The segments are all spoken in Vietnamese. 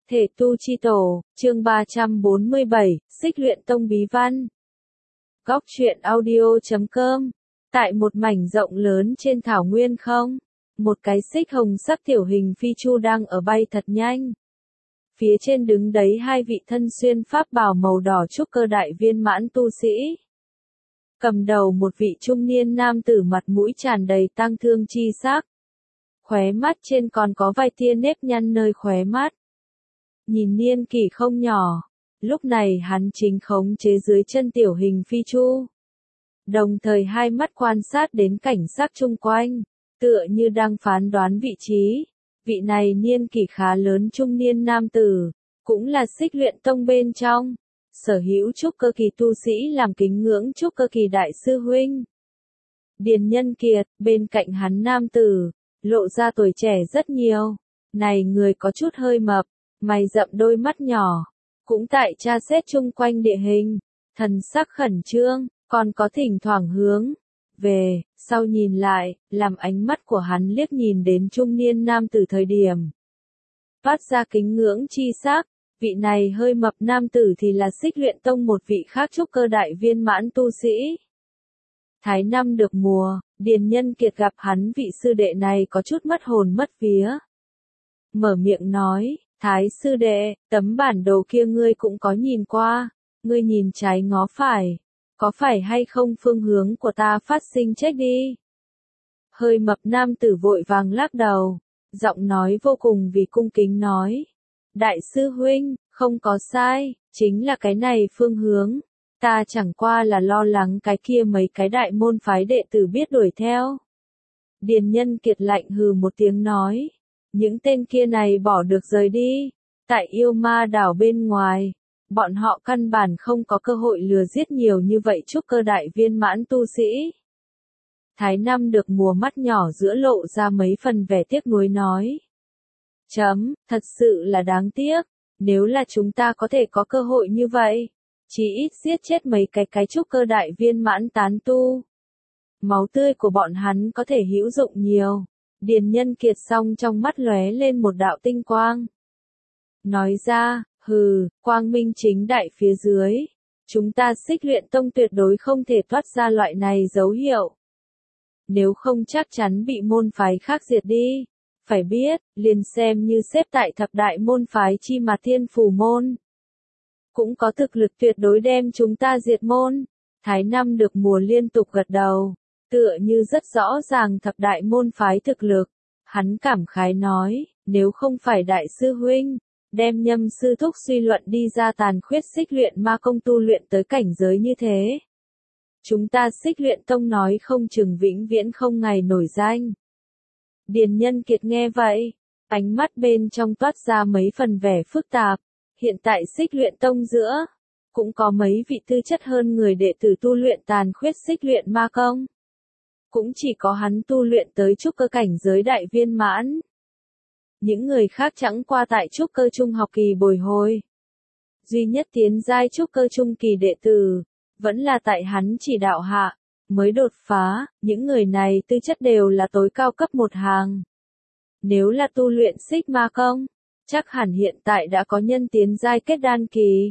Thể tu chi tổ, chương 347, Xích luyện tông bí văn. Góc truyện audio.com. Tại một mảnh rộng lớn trên thảo nguyên không, một cái xích hồng sắc tiểu hình phi chu đang ở bay thật nhanh. Phía trên đứng đấy hai vị thân xuyên pháp bào màu đỏ trúc cơ đại viên mãn tu sĩ. Cầm đầu một vị trung niên nam tử mặt mũi tràn đầy tang thương chi sắc. Khóe mắt trên còn có vài tia nếp nhăn nơi khóe mắt. Nhìn niên kỷ không nhỏ, lúc này hắn chính khống chế dưới chân tiểu hình phi chu. Đồng thời hai mắt quan sát đến cảnh sắc chung quanh, tựa như đang phán đoán vị trí. Vị này niên kỷ khá lớn trung niên nam tử, cũng là Xích luyện tông bên trong, sở hữu trúc cơ kỳ tu sĩ làm kính ngưỡng trúc cơ kỳ đại sư huynh. Điền Nhân Kiệt, bên cạnh hắn nam tử, lộ ra tuổi trẻ rất nhiều. Này người có chút hơi mập, mày rậm đôi mắt nhỏ, cũng tại tra xét chung quanh địa hình, thần sắc khẩn trương, còn có thỉnh thoảng hướng về sau nhìn lại, làm ánh mắt của hắn liếc nhìn đến trung niên nam tử thời điểm phát ra kính ngưỡng chi sắc. Vị này hơi mập nam tử thì là Xích luyện tông một vị khác trúc cơ đại viên mãn tu sĩ. Thái năm được mùa, Điền Nhân Kiệt gặp hắn vị sư đệ này có chút mất hồn mất vía. Mở miệng nói, Thái sư đệ, tấm bản đồ kia ngươi cũng có nhìn qua, ngươi nhìn trái ngó phải, có phải hay không phương hướng của ta phát sinh chết đi? Hơi mập nam tử vội vàng lắc đầu, giọng nói vô cùng vì cung kính nói. Đại sư huynh, không có sai, chính là cái này phương hướng. Ta chẳng qua là lo lắng cái kia mấy cái đại môn phái đệ tử biết đuổi theo. Điền Nhân Kiệt lạnh hừ một tiếng nói. Những tên kia này bỏ được rời đi. Tại yêu ma đảo bên ngoài, bọn họ căn bản không có cơ hội lừa giết nhiều như vậy trúc cơ đại viên mãn tu sĩ. Thái năm được mùa mắt nhỏ giữa lộ ra mấy phần vẻ tiếc nuối nói. Thật sự là đáng tiếc, nếu là chúng ta có thể có cơ hội như vậy, chỉ ít giết chết mấy cái trúc cơ đại viên mãn tán tu. Máu tươi của bọn hắn có thể hữu dụng nhiều. Điền Nhân Kiệt xong trong mắt lóe lên một đạo tinh quang. Nói ra, quang minh chính đại phía dưới. Chúng ta Xích luyện tông tuyệt đối không thể thoát ra loại này dấu hiệu. Nếu không chắc chắn bị môn phái khác diệt đi. Phải biết, liền xem như xếp tại thập đại môn phái chi mà Thiên Phủ môn. Cũng có thực lực tuyệt đối đem chúng ta diệt môn. Thái năm được mùa liên tục gật đầu. Tựa như rất rõ ràng thập đại môn phái thực lực. Hắn cảm khái nói, nếu không phải đại sư huynh, đem Nhâm sư thúc suy luận đi ra tàn khuyết xích luyện ma công tu luyện tới cảnh giới như thế. Chúng ta Xích luyện tông nói không chừng vĩnh viễn không ngày nổi danh. Điền Nhân Kiệt nghe vậy, ánh mắt bên trong toát ra mấy phần vẻ phức tạp. Hiện tại Xích luyện tông giữa, cũng có mấy vị tư chất hơn người đệ tử tu luyện tàn khuyết xích luyện ma công. Cũng chỉ có hắn tu luyện tới trúc cơ cảnh giới đại viên mãn. Những người khác chẳng qua tại trúc cơ trung học kỳ bồi hồi. Duy nhất tiến giai trúc cơ trung kỳ đệ tử, vẫn là tại hắn chỉ đạo hạ, mới đột phá. Những người này tư chất đều là tối cao cấp một hàng. Nếu là tu luyện xích ma công, chắc hẳn hiện tại đã có nhân tiến giai kết đan kỳ.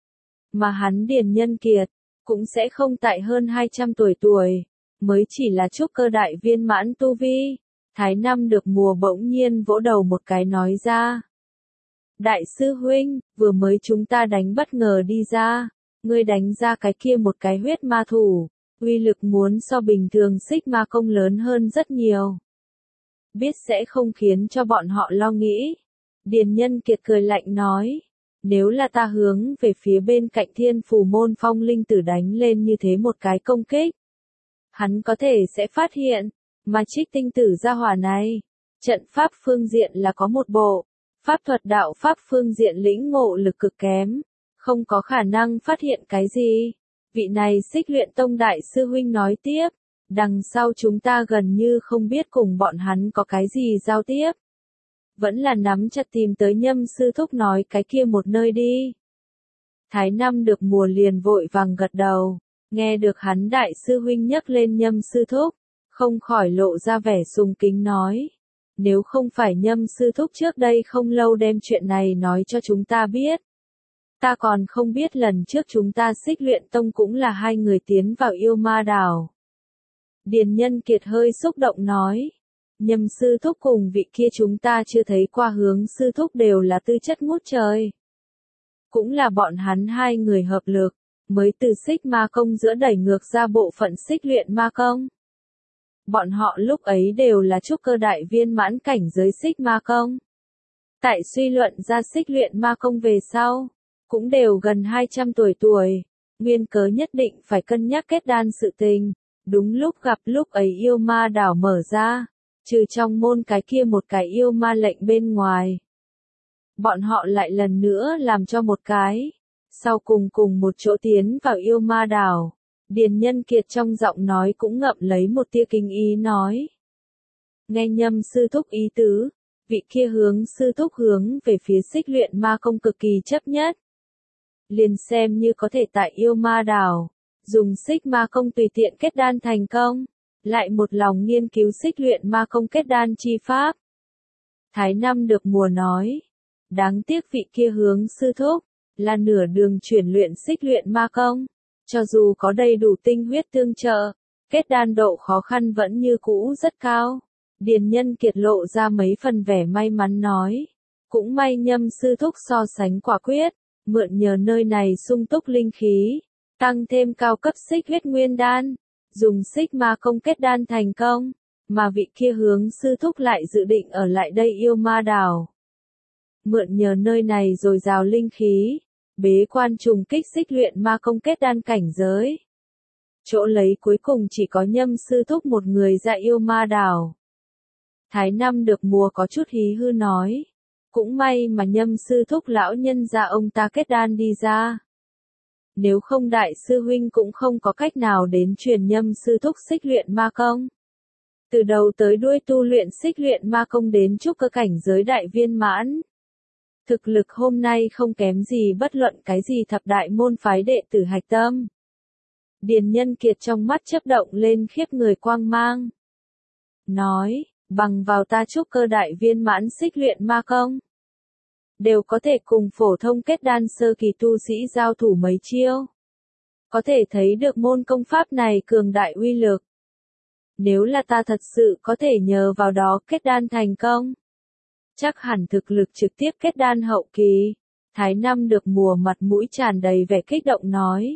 Mà hắn Điền Nhân Kiệt, cũng sẽ không tại hơn 200 tuổi, mới chỉ là trúc cơ đại viên mãn tu vi. Thái năm được mùa bỗng nhiên vỗ đầu một cái nói ra. Đại sư huynh, vừa mới chúng ta đánh bất ngờ đi ra, ngươi đánh ra cái kia một cái huyết ma thủ, uy lực muốn so bình thường xích ma công lớn hơn rất nhiều. Biết sẽ không khiến cho bọn họ lo nghĩ. Điền Nhân Kiệt cười lạnh nói. Nếu là ta hướng về phía bên cạnh Thiên Phủ môn phong linh tử đánh lên như thế một cái công kích, hắn có thể sẽ phát hiện, mà Trích Tinh tử gia hỏa này, trận pháp phương diện là có một bộ, pháp thuật đạo pháp phương diện lĩnh ngộ lực cực kém, không có khả năng phát hiện cái gì. Vị này Xích luyện tông đại sư huynh nói tiếp, đằng sau chúng ta gần như không biết cùng bọn hắn có cái gì giao tiếp. Vẫn là nắm chặt tìm tới Nhâm sư thúc nói cái kia một nơi đi. Thái năm được mùa liền vội vàng gật đầu, nghe được hắn đại sư huynh nhắc lên Nhâm sư thúc, không khỏi lộ ra vẻ sùng kính nói. Nếu không phải Nhâm sư thúc trước đây không lâu đem chuyện này nói cho chúng ta biết. Ta còn không biết lần trước chúng ta Xích Luyện Tông cũng là hai người tiến vào yêu ma đảo. Điền Nhân Kiệt hơi xúc động nói. Nhâm sư thúc cùng vị kia chúng ta chưa thấy qua Hướng sư thúc đều là tư chất ngút trời. Cũng là bọn hắn hai người hợp lực, mới từ Xích Ma Công giữa đẩy ngược ra bộ phận Xích Luyện Ma Công. Bọn họ lúc ấy đều là trúc cơ đại viên mãn cảnh giới Xích Ma Công. Tại suy luận ra Xích Luyện Ma Công về sau, cũng đều gần 200 tuổi, nguyên cớ nhất định phải cân nhắc kết đan sự tình. Đúng lúc gặp lúc ấy yêu ma đảo mở ra, trừ trong môn cái kia một cái yêu ma lệnh bên ngoài. Bọn họ lại lần nữa làm cho một cái, sau cùng một chỗ tiến vào yêu ma đảo. Điền Nhân Kiệt trong giọng nói cũng ngậm lấy một tia kinh ý nói. Nghe Nhâm sư thúc ý tứ, vị kia Hướng sư thúc hướng về phía Xích Luyện Ma Công cực kỳ chấp nhất. Liền xem như có thể tại yêu ma đảo, dùng Xích Ma Công tùy tiện kết đan thành công, lại một lòng nghiên cứu Xích Luyện Ma Công kết đan chi pháp. Thái Năm được mùa nói, đáng tiếc vị kia Hướng sư thúc, là nửa đường chuyển luyện Xích Luyện Ma Công, cho dù có đầy đủ tinh huyết tương trợ, kết đan độ khó khăn vẫn như cũ rất cao. Điền Nhân Kiệt lộ ra mấy phần vẻ may mắn nói, cũng may Nhâm sư thúc so sánh quả quyết, mượn nhờ nơi này sung túc linh khí, tăng thêm cao cấp xích huyết nguyên đan, dùng Xích Ma Công kết đan thành công, mà vị kia Hướng sư thúc lại dự định ở lại đây yêu ma đảo. Mượn nhờ nơi này dồi dào linh khí, bế quan trùng kích Xích Luyện Ma Công kết đan cảnh giới. Chỗ lấy cuối cùng chỉ có Nhâm sư thúc một người ra yêu ma đảo. Thái Năm được mùa có chút hí hư nói, cũng may mà Nhâm sư thúc lão nhân gia ông ta kết đan đi ra. Nếu không đại sư huynh cũng không có cách nào đến truyền Nhâm sư thúc Xích Luyện Ma Công. Từ đầu tới đuôi tu luyện Xích Luyện Ma Công đến trúc cơ cảnh giới đại viên mãn. Thực lực hôm nay không kém gì bất luận cái gì thập đại môn phái đệ tử hạch tâm. Điền Nhân Kiệt trong mắt chớp động lên khiếp người quang mang. Nói, bằng vào ta trúc cơ đại viên mãn Xích Luyện Ma Công, đều có thể cùng phổ thông kết đan sơ kỳ tu sĩ giao thủ mấy chiêu. Có thể thấy được môn công pháp này cường đại uy lực. Nếu là ta thật sự có thể nhờ vào đó kết đan thành công, chắc hẳn thực lực trực tiếp kết đan hậu kỳ. Thái Năm được mùa mặt mũi tràn đầy vẻ kích động nói.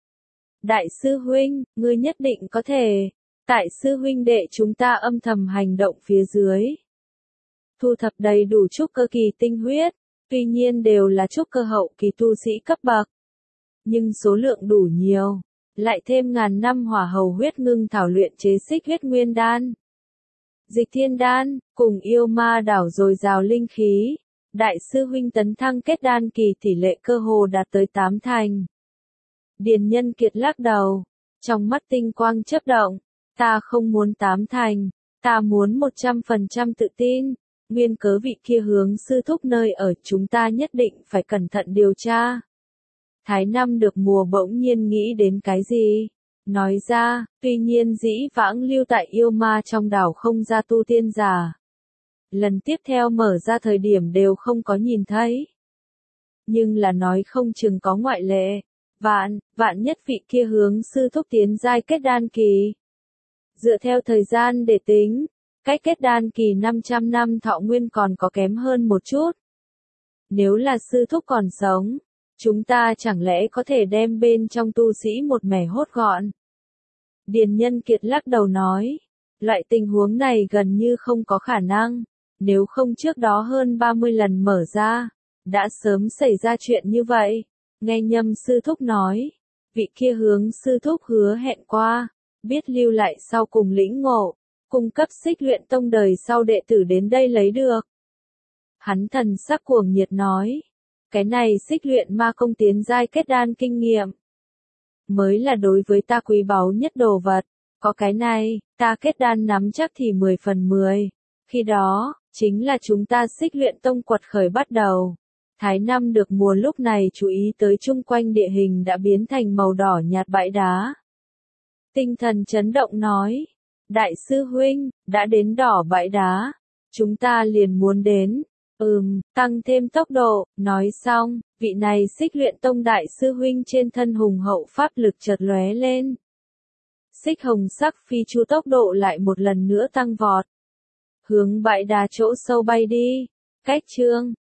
Đại sư huynh, ngươi nhất định có thể. Tại sư huynh đệ chúng ta âm thầm hành động phía dưới. Thu thập đầy đủ trúc cơ kỳ tinh huyết, tuy nhiên đều là trúc cơ hậu kỳ tu sĩ cấp bậc. Nhưng số lượng đủ nhiều, lại thêm ngàn năm hỏa hầu huyết ngưng thảo luyện chế xích huyết nguyên đan. Dịch thiên đan, cùng yêu ma đảo dồi dào linh khí, đại sư huynh tấn thăng kết đan kỳ tỷ lệ cơ hồ đạt tới 8 thành. Điền Nhân Kiệt lắc đầu, trong mắt tinh quang chớp động, ta không muốn 8 thành, ta muốn 100% tự tin, nguyên cớ vị kia Hướng sư thúc nơi ở chúng ta nhất định phải cẩn thận điều tra. Thái Năm được mùa bỗng nhiên nghĩ đến cái gì? Nói ra, tuy nhiên dĩ vãng lưu tại yêu ma trong đảo không ra tu tiên giả. Lần tiếp theo mở ra thời điểm đều không có nhìn thấy. Nhưng là nói không chừng có ngoại lệ. Vạn nhất vị kia Hướng sư thúc tiến giai kết đan kỳ. Dựa theo thời gian để tính, cách kết đan kỳ 500 năm thọ nguyên còn có kém hơn một chút. Nếu là sư thúc còn sống, chúng ta chẳng lẽ có thể đem bên trong tu sĩ một mẻ hốt gọn. Điền Nhân Kiệt lắc đầu nói, loại tình huống này gần như không có khả năng, nếu không trước đó hơn 30 lần mở ra, đã sớm xảy ra chuyện như vậy. Nghe Nhâm sư thúc nói, vị kia Hướng sư thúc hứa hẹn qua, biết lưu lại sau cùng lĩnh ngộ, cung cấp Xích Luyện Tông đời sau đệ tử đến đây lấy được. Hắn thần sắc cuồng nhiệt nói, cái này Xích Luyện Ma Công tiến giai kết đan kinh nghiệm, mới là đối với ta quý báu nhất đồ vật, có cái này, ta kết đan nắm chắc thì 10 phần 10, khi đó, chính là chúng ta Xích Luyện Tông quật khởi bắt đầu. Thái Năm được mùa lúc này chú ý tới chung quanh địa hình đã biến thành màu đỏ nhạt bãi đá. Tinh thần chấn động nói, đại sư huynh, đã đến đỏ bãi đá, Chúng ta liền muốn đến. Tăng thêm tốc độ, nói xong, vị này Xích Luyện Tông đại sư huynh trên thân hùng hậu pháp lực chợt lóe lên. Xích hồng sắc phi chu tốc độ lại một lần nữa tăng vọt. Hướng bãi đá chỗ sâu bay đi. Cách chương